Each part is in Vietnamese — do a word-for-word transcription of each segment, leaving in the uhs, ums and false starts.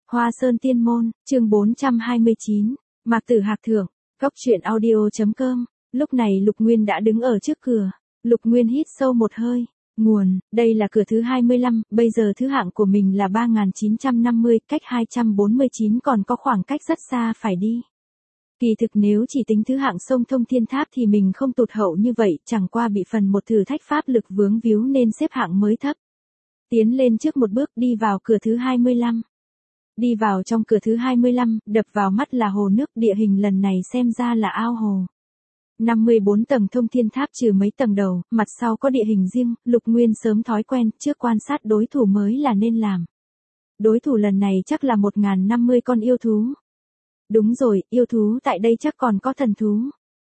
Hoa Sơn Tiên Môn, chương bốn trăm hai mươi chín, Mạc Tử Hạc thưởng, Cốc truyện audio chấm com. Lúc này Lục Nguyên đã đứng ở trước cửa. Lục Nguyên hít sâu một hơi. Nguồn, đây là cửa thứ hai mươi lăm, bây giờ thứ hạng của mình là ba nghìn chín trăm năm mươi, cách hai trăm bốn mươi chín còn có khoảng cách rất xa phải đi. Kỳ thực nếu chỉ tính thứ hạng sông Thông Thiên Tháp thì mình không tụt hậu như vậy, chẳng qua bị phần một thử thách pháp lực vướng víu nên xếp hạng mới thấp. Tiến lên trước một bước đi vào cửa thứ hai mươi lăm. Đi vào trong cửa thứ hai mươi lăm, đập vào mắt là hồ nước, địa hình lần này xem ra là ao hồ. năm mươi bốn tầng Thông Thiên Tháp trừ mấy tầng đầu, mặt sau có địa hình riêng, Lục Nguyên sớm thói quen, trước quan sát đối thủ mới là nên làm. Đối thủ lần này chắc là một nghìn năm mươi con yêu thú. Đúng rồi, yêu thú tại đây chắc còn có thần thú.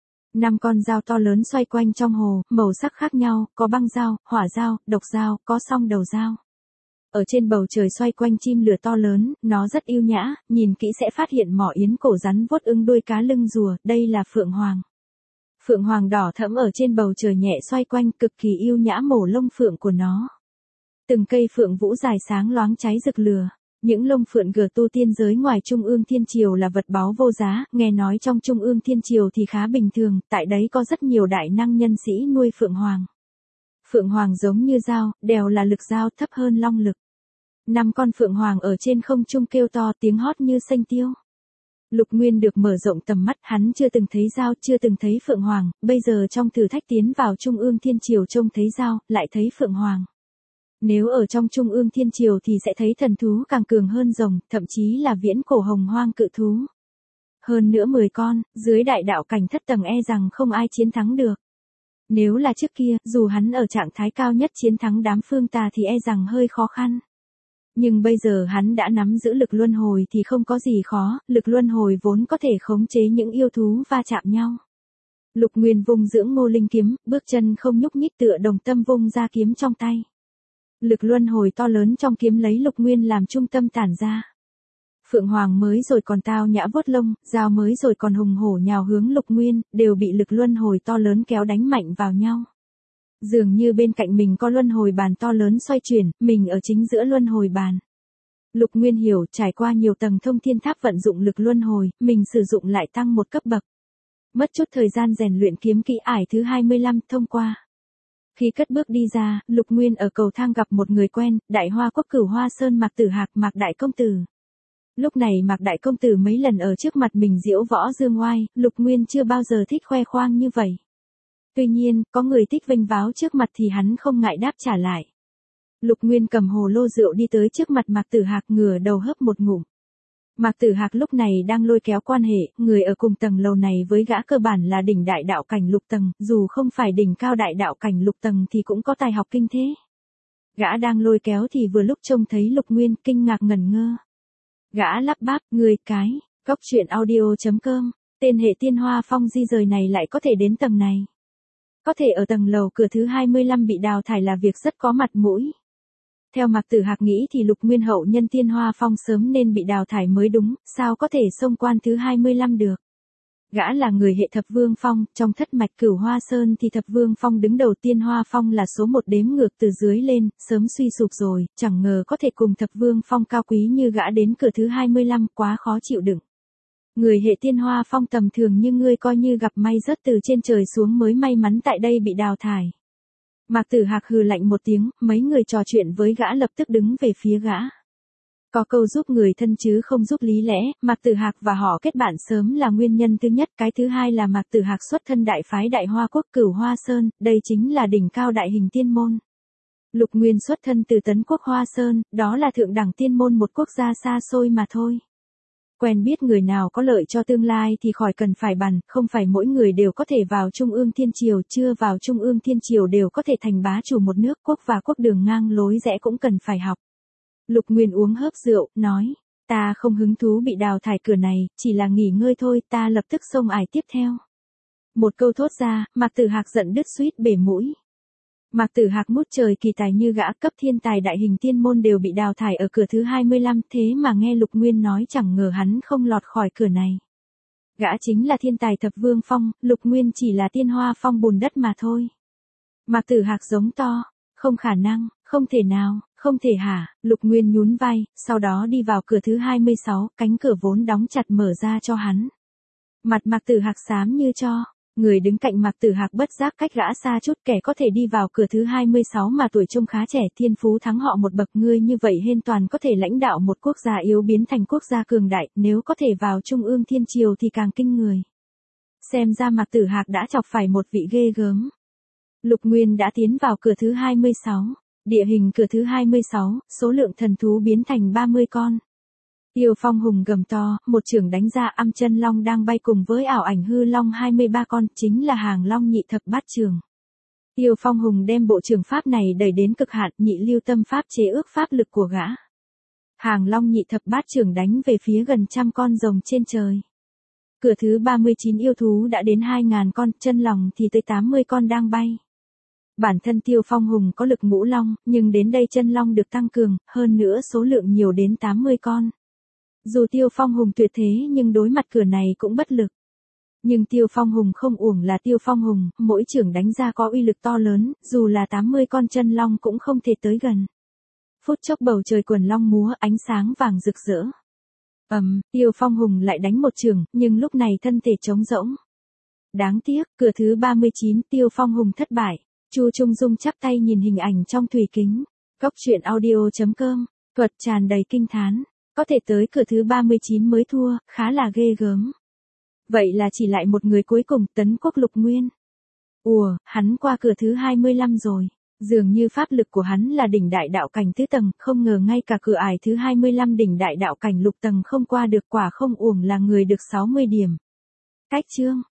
Năm con dao to lớn xoay quanh trong hồ, màu sắc khác nhau, có băng dao, hỏa dao, độc dao, có song đầu dao. Ở trên bầu trời xoay quanh chim lửa to lớn, nó rất yêu nhã, nhìn kỹ sẽ phát hiện mỏ yến cổ rắn vuốt ưng đuôi cá lưng rùa, đây là phượng hoàng. Phượng hoàng đỏ thẫm ở trên bầu trời nhẹ xoay quanh, cực kỳ yêu nhã mổ lông phượng của nó. Từng cây phượng vũ dài sáng loáng cháy rực lửa. Những lông phượng gờ tu tiên giới ngoài Trung ương Thiên Triều là vật báu vô giá, nghe nói trong Trung ương Thiên Triều thì khá bình thường, tại đấy có rất nhiều đại năng nhân sĩ nuôi phượng hoàng. Phượng hoàng giống như dao, đều là lực dao thấp hơn long lực. Năm con phượng hoàng ở trên không trung kêu to tiếng hót như xanh tiêu. Lục Nguyên được mở rộng tầm mắt, hắn chưa từng thấy dao, chưa từng thấy phượng hoàng, bây giờ trong thử thách tiến vào Trung ương Thiên Triều trông thấy dao, lại thấy phượng hoàng. Nếu ở trong Trung ương Thiên Triều thì sẽ thấy thần thú càng cường hơn rồng, thậm chí là viễn cổ hồng hoang cự thú. Hơn nữa mười con, dưới đại đạo cảnh thất tầng e rằng không ai chiến thắng được. Nếu là trước kia, dù hắn ở trạng thái cao nhất chiến thắng đám phương tà thì e rằng hơi khó khăn. Nhưng bây giờ hắn đã nắm giữ lực luân hồi thì không có gì khó, lực luân hồi vốn có thể khống chế những yêu thú va chạm nhau. Lục Nguyên vung dưỡng Ngô Linh kiếm, bước chân không nhúc nhích tựa đồng tâm vung ra kiếm trong tay. Lực luân hồi to lớn trong kiếm lấy Lục Nguyên làm trung tâm tản ra. Phượng hoàng mới rồi còn tao nhã vuốt lông, dao mới rồi còn hùng hổ nhào hướng Lục Nguyên, đều bị lực luân hồi to lớn kéo đánh mạnh vào nhau. Dường như bên cạnh mình có luân hồi bàn to lớn xoay chuyển, mình ở chính giữa luân hồi bàn. Lục Nguyên hiểu, trải qua nhiều tầng Thông Thiên Tháp vận dụng lực luân hồi, mình sử dụng lại tăng một cấp bậc. Mất chút thời gian rèn luyện kiếm kỹ ải thứ hai mươi lăm thông qua. Khi cất bước đi ra, Lục Nguyên ở cầu thang gặp một người quen, Đại Hoa Quốc Cửu Hoa Sơn Mạc Tử Hạc, Mạc Đại Công Tử. Lúc này Mạc Đại Công Tử mấy lần ở trước mặt mình diễu võ dương oai, Lục Nguyên chưa bao giờ thích khoe khoang như vậy. Tuy nhiên, có người thích vênh váo trước mặt thì hắn không ngại đáp trả lại. Lục Nguyên cầm hồ lô rượu đi tới trước mặt Mạc Tử Hạc, ngửa đầu hớp một ngụm. Mạc Tử Hạc lúc này đang lôi kéo quan hệ, người ở cùng tầng lầu này với gã cơ bản là đỉnh đại đạo cảnh lục tầng, dù không phải đỉnh cao đại đạo cảnh lục tầng thì cũng có tài học kinh thế. Gã đang lôi kéo thì vừa lúc trông thấy Lục Nguyên, kinh ngạc ngẩn ngơ. Gã lắp bắp, người cái, Cốc truyện audio chấm com, tên hệ Tiên Hoa Phong di rời này lại có thể đến tầng này. Có thể ở tầng lầu cửa thứ hai mươi lăm bị đào thải là việc rất có mặt mũi. Theo Mạc Tử Hạc nghĩ thì Lục Nguyên hậu nhân Tiên Hoa Phong sớm nên bị đào thải mới đúng, sao có thể xông quan thứ hai mươi lăm được. Gã là người hệ Thập Vương Phong, trong thất mạch Cửu Hoa Sơn thì Thập Vương Phong đứng đầu, Tiên Hoa Phong là số một đếm ngược từ dưới lên, sớm suy sụp rồi, chẳng ngờ có thể cùng Thập Vương Phong cao quý như gã đến cửa thứ hai mươi lăm, quá khó chịu đựng. Người hệ Tiên Hoa Phong tầm thường như ngươi coi như gặp may rớt từ trên trời xuống mới may mắn tại đây bị đào thải. Mạc Tử Hạc hừ lạnh một tiếng, mấy người trò chuyện với gã lập tức đứng về phía gã. Có câu giúp người thân chứ không giúp lý lẽ, Mạc Tử Hạc và họ kết bạn sớm là nguyên nhân thứ nhất, cái thứ hai là Mạc Tử Hạc xuất thân đại phái Đại Hoa Quốc Cửu Hoa Sơn, đây chính là đỉnh cao đại hình tiên môn. Lục Nguyên xuất thân từ Tấn Quốc Hoa Sơn, đó là thượng đẳng tiên môn một quốc gia xa xôi mà thôi. Quen biết người nào có lợi cho tương lai thì khỏi cần phải bàn, không phải mỗi người đều có thể vào Trung ương Thiên Triều, chưa vào Trung ương Thiên Triều đều có thể thành bá chủ một nước, quốc và quốc đường ngang lối rẽ cũng cần phải học. Lục Nguyên uống hớp rượu, nói, ta không hứng thú bị đào thải cửa này, chỉ là nghỉ ngơi thôi, ta lập tức xông ải tiếp theo. Một câu thốt ra, Mạc Tử Hạc giận đứt suýt bể mũi. Mạc Tử Hạc mút trời kỳ tài như gã, cấp thiên tài đại hình tiên môn đều bị đào thải ở cửa thứ hai mươi lăm, thế mà nghe Lục Nguyên nói chẳng ngờ hắn không lọt khỏi cửa này. Gã chính là thiên tài Thập Vương Phong, Lục Nguyên chỉ là Tiên Hoa Phong bùn đất mà thôi. Mạc Tử Hạc giống to, không khả năng, Không thể nào, không thể hả, Lục Nguyên nhún vai, sau đó đi vào cửa thứ hai mươi sáu, cánh cửa vốn đóng chặt mở ra cho hắn. Mặt Mạc Tử Hạc xám như tro, người đứng cạnh Mạc Tử Hạc bất giác cách gã xa chút, kẻ có thể đi vào cửa thứ hai mươi sáu mà tuổi trông khá trẻ, thiên phú thắng họ một bậc, ngươi như vậy hoàn toàn có thể lãnh đạo một quốc gia yếu biến thành quốc gia cường đại, nếu có thể vào Trung ương Thiên Triều thì càng kinh người. Xem ra Mạc Tử Hạc đã chọc phải một vị ghê gớm. Lục Nguyên đã tiến vào cửa thứ hai mươi sáu. Địa hình cửa thứ hai mươi sáu, số lượng thần thú biến thành ba mươi con. Tiêu Phong Hùng gầm to, một chưởng đánh ra, âm chân long đang bay cùng với ảo ảnh hư long hai mươi ba con, chính là hàng long nhị thập bát chưởng. Tiêu Phong Hùng đem bộ trường pháp này đẩy đến cực hạn, nhị lưu tâm pháp chế ước pháp lực của gã. Hàng long nhị thập bát chưởng đánh về phía gần trăm con rồng trên trời. Cửa thứ ba mươi chín yêu thú đã đến hai nghìn con, chân long thì tới tám mươi con đang bay. Bản thân Tiêu Phong Hùng có lực ngũ long, nhưng đến đây chân long được tăng cường, hơn nữa số lượng nhiều đến tám mươi con. Dù Tiêu Phong Hùng tuyệt thế nhưng đối mặt cửa này cũng bất lực. Nhưng Tiêu Phong Hùng không uổng là Tiêu Phong Hùng, mỗi chưởng đánh ra có uy lực to lớn, dù là tám mươi con chân long cũng không thể tới gần. Phút chốc bầu trời quần long múa, ánh sáng vàng rực rỡ. Ầm, um, Tiêu Phong Hùng lại đánh một chưởng, nhưng lúc này thân thể trống rỗng. Đáng tiếc, cửa thứ ba mươi chín, Tiêu Phong Hùng thất bại. Chu Trung Dung chắp tay nhìn hình ảnh trong thủy kính. Góc truyện audio chấm com, thuật tràn đầy kinh thán. Có thể tới cửa thứ ba mươi chín mới thua, khá là ghê gớm. Vậy là chỉ lại một người cuối cùng, Tấn Quốc Lục Nguyên. Ùa, hắn qua cửa thứ hai mươi lăm rồi. Dường như pháp lực của hắn là đỉnh đại đạo cảnh tứ tầng, không ngờ ngay cả cửa ải thứ hai mươi lăm đỉnh đại đạo cảnh lục tầng không qua được, quả không uổng là người được sáu mươi điểm. Cách chương.